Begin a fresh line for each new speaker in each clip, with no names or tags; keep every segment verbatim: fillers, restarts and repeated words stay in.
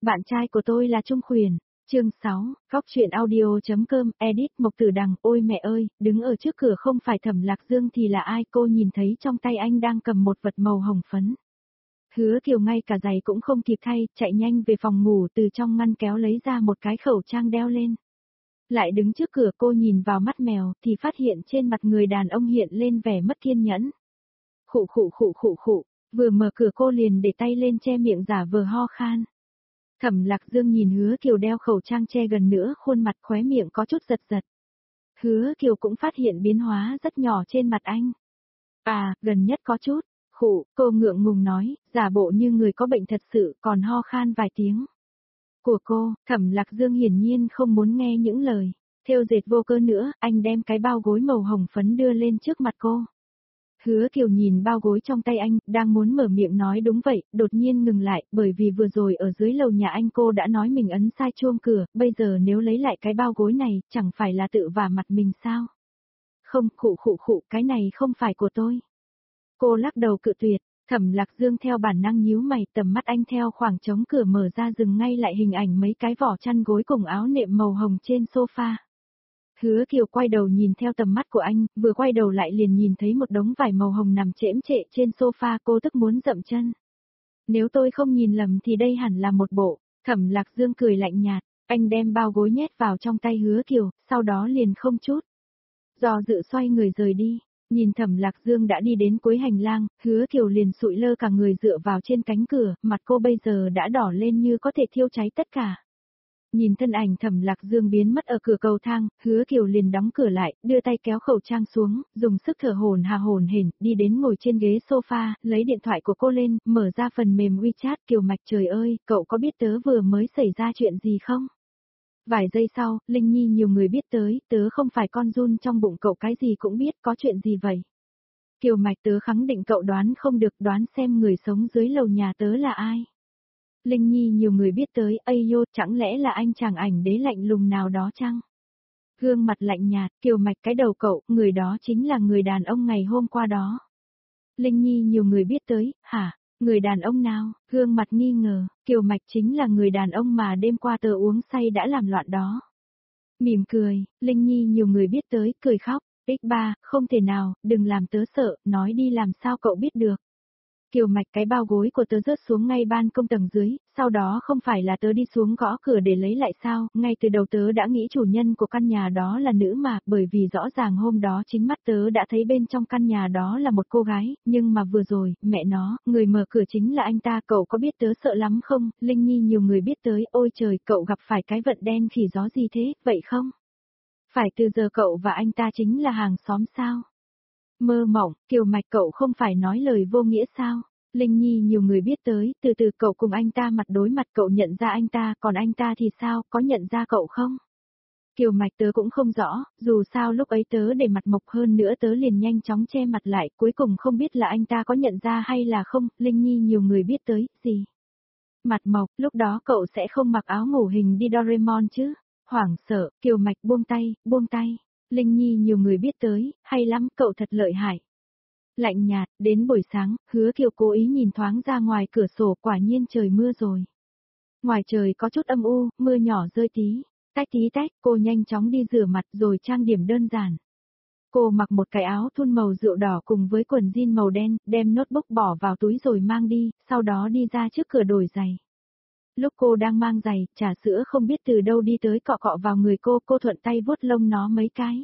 Bạn trai của tôi là Trung Khuyển. Chương sáu, Góc truyện audio.com, edit Mộc Tử Đằng, ôi mẹ ơi, đứng ở trước cửa không phải Thẩm Lạc Dương thì là ai? Cô nhìn thấy trong tay anh đang cầm một vật màu hồng phấn. Hứa Kiều ngay cả giày cũng không kịp thay, chạy nhanh về phòng ngủ, từ trong ngăn kéo lấy ra một cái khẩu trang đeo lên. Lại đứng trước cửa, cô nhìn vào mắt mèo thì phát hiện trên mặt người đàn ông hiện lên vẻ mất kiên nhẫn. Khụ khụ khụ khụ khụ, vừa mở cửa cô liền để tay lên che miệng giả vờ ho khan. Thẩm Lạc Dương nhìn Hứa Kiều đeo khẩu trang che gần nữa khuôn mặt, khóe miệng có chút giật giật. Hứa Kiều cũng phát hiện biến hóa rất nhỏ trên mặt anh. À, gần nhất có chút. Khụ, cô ngượng ngùng nói, giả bộ như người có bệnh thật sự, còn ho khan vài tiếng. Của cô, Thẩm Lạc Dương hiển nhiên không muốn nghe những lời thêu dệt vô cơ nữa, anh đem cái bao gối màu hồng phấn đưa lên trước mặt cô. Hứa Kiều nhìn bao gối trong tay anh, đang muốn mở miệng nói đúng vậy, đột nhiên ngừng lại, bởi vì vừa rồi ở dưới lầu nhà anh cô đã nói mình ấn sai chuông cửa, bây giờ nếu lấy lại cái bao gối này, chẳng phải là tự vả mặt mình sao? Không, khụ khụ khụ, cái này không phải của tôi. Cô lắc đầu cự tuyệt, Thẩm Lạc Dương theo bản năng nhíu mày, tầm mắt anh theo khoảng trống cửa mở ra dừng ngay lại hình ảnh mấy cái vỏ chăn gối cùng áo nệm màu hồng trên sofa. Hứa Kiều quay đầu nhìn theo tầm mắt của anh, vừa quay đầu lại liền nhìn thấy một đống vải màu hồng nằm chễm chệ trên sofa, cô tức muốn dậm chân. Nếu tôi không nhìn lầm thì đây hẳn là một bộ. Thẩm Lạc Dương cười lạnh nhạt, anh đem bao gối nhét vào trong tay Hứa Kiều, sau đó liền không chút do dự xoay người rời đi. Nhìn Thẩm Lạc Dương đã đi đến cuối hành lang, Hứa Kiều liền sụi lơ cả người dựa vào trên cánh cửa, mặt cô bây giờ đã đỏ lên như có thể thiêu cháy tất cả. Nhìn thân ảnh Thẩm Lạc Dương biến mất ở cửa cầu thang, Hứa Kiều liền đóng cửa lại, đưa tay kéo khẩu trang xuống, dùng sức thở hổn hà hổn hển, đi đến ngồi trên ghế sofa, lấy điện thoại của cô lên, mở ra phần mềm WeChat. Kiều Mạch, trời ơi, cậu có biết tớ vừa mới xảy ra chuyện gì không? Vài giây sau, Linh Nhi, nhiều người biết tới, tớ không phải con giun trong bụng cậu, cái gì cũng biết, có chuyện gì vậy? Kiều Mạch, tớ khẳng định cậu đoán không được, đoán xem người sống dưới lầu nhà tớ là ai? Linh Nhi, nhiều người biết tới, ây yo, chẳng lẽ là anh chàng ảnh đế lạnh lùng nào đó chăng? Gương mặt lạnh nhạt, Kiều Mạch, cái đầu cậu, người đó chính là người đàn ông ngày hôm qua đó. Linh Nhi, nhiều người biết tới, hả? Người đàn ông nào? Gương mặt nghi ngờ, Kiều Mạch, chính là người đàn ông mà đêm qua tớ uống say đã làm loạn đó. Mỉm cười, Linh Nhi, nhiều người biết tới, cười khóc, ích ba, không thể nào, đừng làm tớ sợ, nói đi, làm sao cậu biết được. Kiều Mạch, cái bao gối của tớ rớt xuống ngay ban công tầng dưới, sau đó không phải là tớ đi xuống gõ cửa để lấy lại sao, ngay từ đầu tớ đã nghĩ chủ nhân của căn nhà đó là nữ mà, bởi vì rõ ràng hôm đó chính mắt tớ đã thấy bên trong căn nhà đó là một cô gái, nhưng mà vừa rồi, mẹ nó, người mở cửa chính là anh ta, cậu có biết tớ sợ lắm không? Linh Nhi, nhiều người biết tới, ôi trời, cậu gặp phải cái vận đen khỉ gió gì thế, vậy không? Phải từ giờ cậu và anh ta chính là hàng xóm sao? Mơ mộng, Kiều Mạch, cậu không phải nói lời vô nghĩa sao? Linh Nhi, nhiều người biết tới, từ từ cậu cùng anh ta mặt đối mặt, cậu nhận ra anh ta, còn anh ta thì sao, có nhận ra cậu không? Kiều Mạch, tớ cũng không rõ, dù sao lúc ấy tớ để mặt mộc hơn nữa tớ liền nhanh chóng che mặt lại, cuối cùng không biết là anh ta có nhận ra hay là không. Linh Nhi, nhiều người biết tới, gì? Mặt mộc, lúc đó cậu sẽ không mặc áo ngủ hình đi Doraemon chứ? Hoảng sợ, Kiều Mạch, buông tay, buông tay. Linh Nhi, nhiều người biết tới, hay lắm, cậu thật lợi hại. Lạnh nhạt, đến buổi sáng, Hứa Kiều cố ý nhìn thoáng ra ngoài cửa sổ, quả nhiên trời mưa rồi. Ngoài trời có chút âm u, mưa nhỏ rơi tí, tách tí tách, cô nhanh chóng đi rửa mặt rồi trang điểm đơn giản. Cô mặc một cái áo thun màu rượu đỏ cùng với quần jean màu đen, đem notebook bỏ vào túi rồi mang đi, sau đó đi ra trước cửa đổi giày. Lúc cô đang mang giày, trà sữa không biết từ đâu đi tới cọ cọ vào người cô, cô thuận tay vuốt lông nó mấy cái.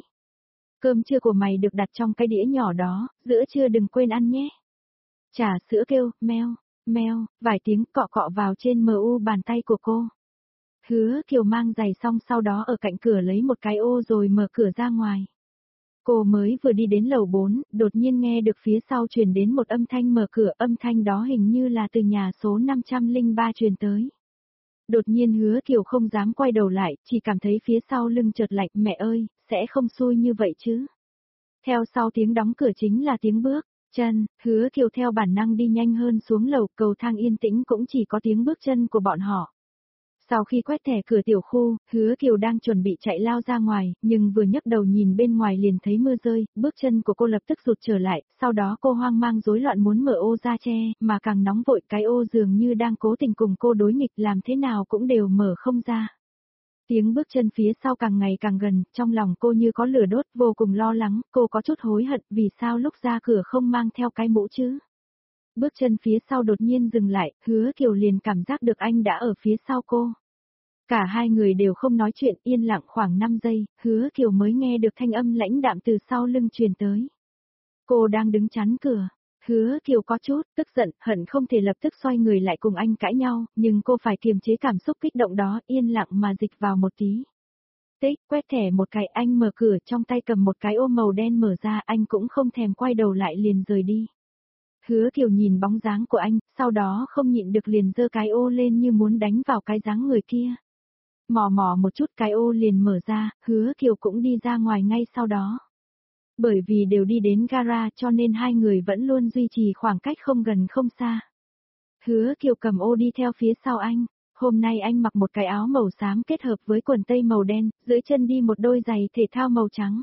Cơm trưa của mày được đặt trong cái đĩa nhỏ đó, giữa trưa đừng quên ăn nhé. Trà sữa kêu, meo, meo, vài tiếng cọ cọ vào trên mờ u bàn tay của cô. Hứa Kiều mang giày xong sau đó ở cạnh cửa lấy một cái ô rồi mở cửa ra ngoài. Cô mới vừa đi đến lầu bốn, đột nhiên nghe được phía sau truyền đến một âm thanh mở cửa, âm thanh đó hình như là từ nhà số năm trăm lẻ ba truyền tới. Đột nhiên Hứa Kiều không dám quay đầu lại, chỉ cảm thấy phía sau lưng chợt lạnh, mẹ ơi, sẽ không xui như vậy chứ. Theo sau tiếng đóng cửa chính là tiếng bước chân, Hứa Kiều theo bản năng đi nhanh hơn xuống lầu, cầu thang yên tĩnh cũng chỉ có tiếng bước chân của bọn họ. Sau khi quét thẻ cửa tiểu khu, Hứa Kiều đang chuẩn bị chạy lao ra ngoài, nhưng vừa nhấc đầu nhìn bên ngoài liền thấy mưa rơi, bước chân của cô lập tức rụt trở lại, sau đó cô hoang mang rối loạn muốn mở ô ra che, mà càng nóng vội cái ô dường như đang cố tình cùng cô đối nghịch, làm thế nào cũng đều mở không ra. Tiếng bước chân phía sau càng ngày càng gần, trong lòng cô như có lửa đốt, vô cùng lo lắng, cô có chút hối hận vì sao lúc ra cửa không mang theo cái mũ chứ. Bước chân phía sau đột nhiên dừng lại, Hứa Kiều liền cảm giác được anh đã ở phía sau cô. Cả hai người đều không nói chuyện, yên lặng khoảng năm giây, Hứa Kiều mới nghe được thanh âm lãnh đạm từ sau lưng truyền tới. Cô đang đứng chắn cửa. Hứa Kiều có chút tức giận, hận không thể lập tức xoay người lại cùng anh cãi nhau, nhưng cô phải kiềm chế cảm xúc kích động đó, yên lặng mà dịch vào một tí. Tích, quét thẻ một cái, anh mở cửa, trong tay cầm một cái ô màu đen mở ra, anh cũng không thèm quay đầu lại liền rời đi. Hứa Kiều nhìn bóng dáng của anh, sau đó không nhịn được liền giơ cái ô lên như muốn đánh vào cái dáng người kia. Mò mò một chút cái ô liền mở ra, Hứa Kiều cũng đi ra ngoài ngay sau đó. Bởi vì đều đi đến gara cho nên hai người vẫn luôn duy trì khoảng cách không gần không xa. Hứa Kiều cầm ô đi theo phía sau anh, hôm nay anh mặc một cái áo màu xám kết hợp với quần tây màu đen, dưới chân đi một đôi giày thể thao màu trắng.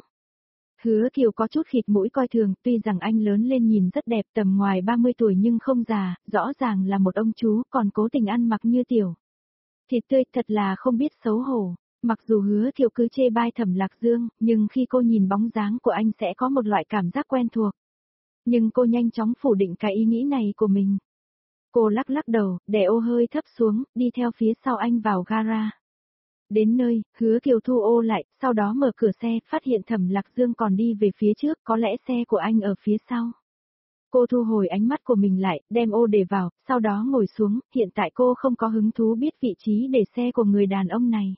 Hứa Kiều có chút khịt mũi coi thường, tuy rằng anh lớn lên nhìn rất đẹp tầm ngoài ba mươi tuổi nhưng không già, rõ ràng là một ông chú còn cố tình ăn mặc như tiểu. Thịt tươi thật là không biết xấu hổ. Mặc dù Hứa Kiều cứ chê bai Thẩm Lạc Dương, nhưng khi cô nhìn bóng dáng của anh sẽ có một loại cảm giác quen thuộc. Nhưng cô nhanh chóng phủ định cái ý nghĩ này của mình. Cô lắc lắc đầu, đè ô hơi thấp xuống, đi theo phía sau anh vào gara. Đến nơi, Hứa Kiều thu ô lại, sau đó mở cửa xe, phát hiện Thẩm Lạc Dương còn đi về phía trước, có lẽ xe của anh ở phía sau. Cô thu hồi ánh mắt của mình lại, đem ô để vào, sau đó ngồi xuống, hiện tại cô không có hứng thú biết vị trí để xe của người đàn ông này.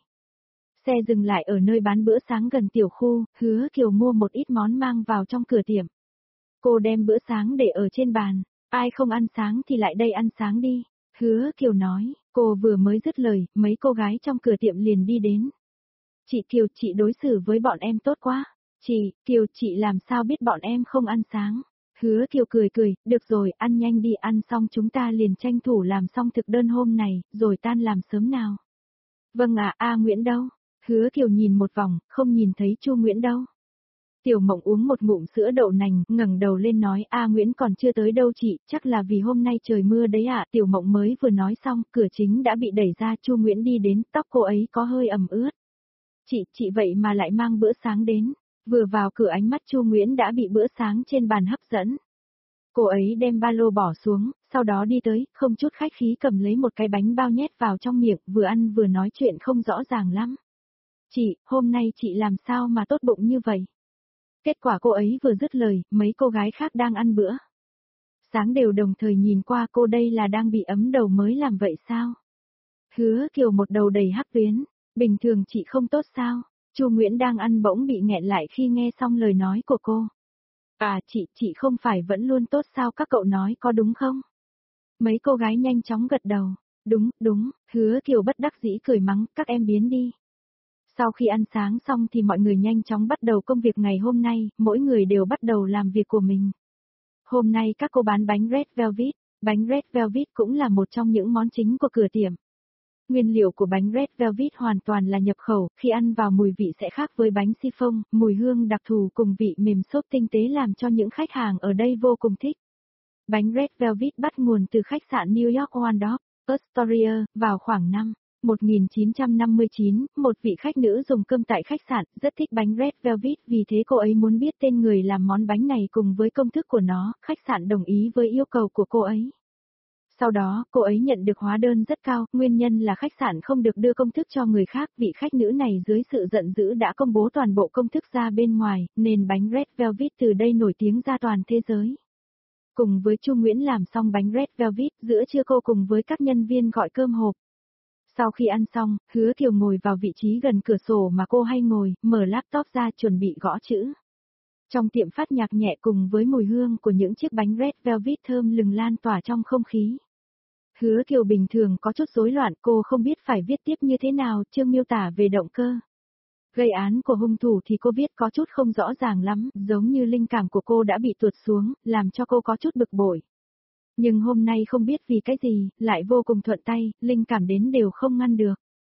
Xe dừng lại ở nơi bán bữa sáng gần tiểu khu, Hứa Kiều mua một ít món mang vào trong cửa tiệm. Cô đem bữa sáng để ở trên bàn, ai không ăn sáng thì lại đây ăn sáng đi. Hứa Kiều nói, cô vừa mới dứt lời, mấy cô gái trong cửa tiệm liền đi đến. Chị Kiều, chị đối xử với bọn em tốt quá. Chị, Kiều, chị làm sao biết bọn em không ăn sáng. Hứa Kiều cười cười, được rồi, ăn nhanh đi, ăn xong chúng ta liền tranh thủ làm xong thực đơn hôm này, rồi tan làm sớm nào. Vâng ạ, A Nguyễn đâu? Hứa Kiều nhìn một vòng, không nhìn thấy Chu Nguyễn đâu. Tiểu Mộng uống một ngụm sữa đậu nành, ngẩng đầu lên nói, A Nguyễn còn chưa tới đâu chị, chắc là vì hôm nay trời mưa đấy ạ. Tiểu Mộng mới vừa nói xong, cửa chính đã bị đẩy ra, Chu Nguyễn đi đến, tóc cô ấy có hơi ẩm ướt. Chị, chị vậy mà lại mang bữa sáng đến. Vừa vào cửa ánh mắt Chu Nguyễn đã bị bữa sáng trên bàn hấp dẫn. Cô ấy đem ba lô bỏ xuống, sau đó đi tới, không chút khách khí cầm lấy một cái bánh bao nhét vào trong miệng, vừa ăn vừa nói chuyện không rõ ràng lắm. Chị, hôm nay chị làm sao mà tốt bụng như vậy? Kết quả cô ấy vừa dứt lời, mấy cô gái khác đang ăn bữa sáng đều đồng thời nhìn qua cô, đây là đang bị ấm đầu mới làm vậy sao? Hứa Kiều một đầu đầy hắc tuyến, bình thường chị không tốt sao? Chu Nguyễn đang ăn bỗng bị nghẹn lại khi nghe xong lời nói của cô. À chị, chị không phải vẫn luôn tốt sao, các cậu nói có đúng không? Mấy cô gái nhanh chóng gật đầu. Đúng, đúng, Hứa Kiều bất đắc dĩ cười mắng, các em biến đi. Sau khi ăn sáng xong thì mọi người nhanh chóng bắt đầu công việc ngày hôm nay, mỗi người đều bắt đầu làm việc của mình. Hôm nay các cô bán bánh Red Velvet, bánh Red Velvet cũng là một trong những món chính của cửa tiệm. Nguyên liệu của bánh Red Velvet hoàn toàn là nhập khẩu, khi ăn vào mùi vị sẽ khác với bánh chiffon, mùi hương đặc thù cùng vị mềm xốp tinh tế làm cho những khách hàng ở đây vô cùng thích. Bánh Red Velvet bắt nguồn từ khách sạn New York Waldorf Astoria, vào khoảng năm một nghìn chín trăm năm mươi chín, một vị khách nữ dùng cơm tại khách sạn, rất thích bánh Red Velvet, vì thế cô ấy muốn biết tên người làm món bánh này cùng với công thức của nó, khách sạn đồng ý với yêu cầu của cô ấy. Sau đó, cô ấy nhận được hóa đơn rất cao, nguyên nhân là khách sạn không được đưa công thức cho người khác, vị khách nữ này dưới sự giận dữ đã công bố toàn bộ công thức ra bên ngoài, nên bánh Red Velvet từ đây nổi tiếng ra toàn thế giới. Cùng với Chu Nguyễn làm xong bánh Red Velvet, giữa trưa cô cùng với các nhân viên gọi cơm hộp. Sau khi ăn xong, Hứa Kiều ngồi vào vị trí gần cửa sổ mà cô hay ngồi, mở laptop ra chuẩn bị gõ chữ. Trong tiệm phát nhạc nhẹ cùng với mùi hương của những chiếc bánh Red Velvet thơm lừng lan tỏa trong không khí. Hứa Kiều bình thường có chút rối loạn, cô không biết phải viết tiếp như thế nào, chương miêu tả về động cơ gây án của hung thủ thì cô viết có chút không rõ ràng lắm, giống như linh cảm của cô đã bị tuột xuống, làm cho cô có chút bực bội. Nhưng hôm nay không biết vì cái gì, lại vô cùng thuận tay, linh cảm đến đều không ngăn được.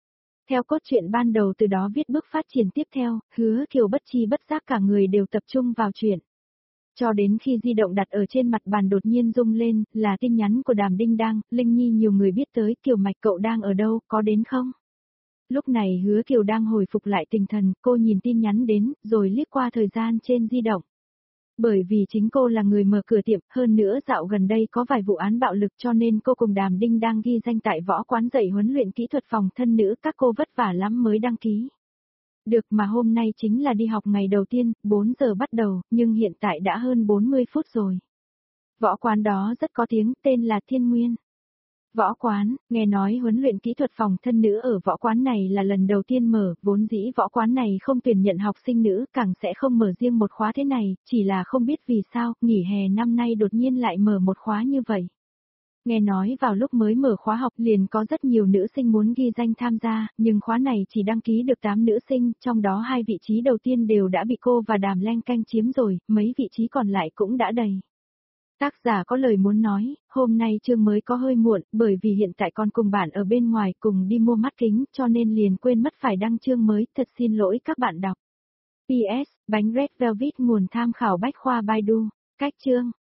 Theo cốt truyện ban đầu từ đó viết bước phát triển tiếp theo, Hứa Kiều bất chi bất giác cả người đều tập trung vào chuyện. Cho đến khi di động đặt ở trên mặt bàn đột nhiên rung lên, là tin nhắn của Đàm Đinh Đang, Linh Nhi nhiều người biết tới, Kiều Mạch cậu đang ở đâu, có đến không? Lúc này Hứa Kiều đang hồi phục lại tinh thần, cô nhìn tin nhắn đến, rồi liếc qua thời gian trên di động. Bởi vì chính cô là người mở cửa tiệm, hơn nữa dạo gần đây có vài vụ án bạo lực cho nên cô cùng Đàm Đinh đang ghi danh tại võ quán dạy huấn luyện kỹ thuật phòng thân nữ, các cô vất vả lắm mới đăng ký. Được mà hôm nay chính là đi học ngày đầu tiên, bốn giờ bắt đầu, nhưng hiện tại đã hơn bốn mươi phút rồi. Võ quán đó rất có tiếng, tên là Thiên Nguyên. Võ quán, nghe nói huấn luyện kỹ thuật phòng thân nữ ở võ quán này là lần đầu tiên mở, vốn dĩ võ quán này không tuyển nhận học sinh nữ, càng sẽ không mở riêng một khóa thế này, chỉ là không biết vì sao, nghỉ hè năm nay đột nhiên lại mở một khóa như vậy. Nghe nói vào lúc mới mở khóa học liền có rất nhiều nữ sinh muốn ghi danh tham gia, nhưng khóa này chỉ đăng ký được tám nữ sinh, trong đó hai vị trí đầu tiên đều đã bị cô và Đàm Leng Canh chiếm rồi, mấy vị trí còn lại cũng đã đầy. Tác giả có lời muốn nói, hôm nay chương mới có hơi muộn, bởi vì hiện tại con cùng bạn ở bên ngoài cùng đi mua mắt kính, cho nên liền quên mất phải đăng chương mới, thật xin lỗi các bạn đọc. pê ét, bánh Red Velvet nguồn tham khảo bách khoa Baidu, cách chương.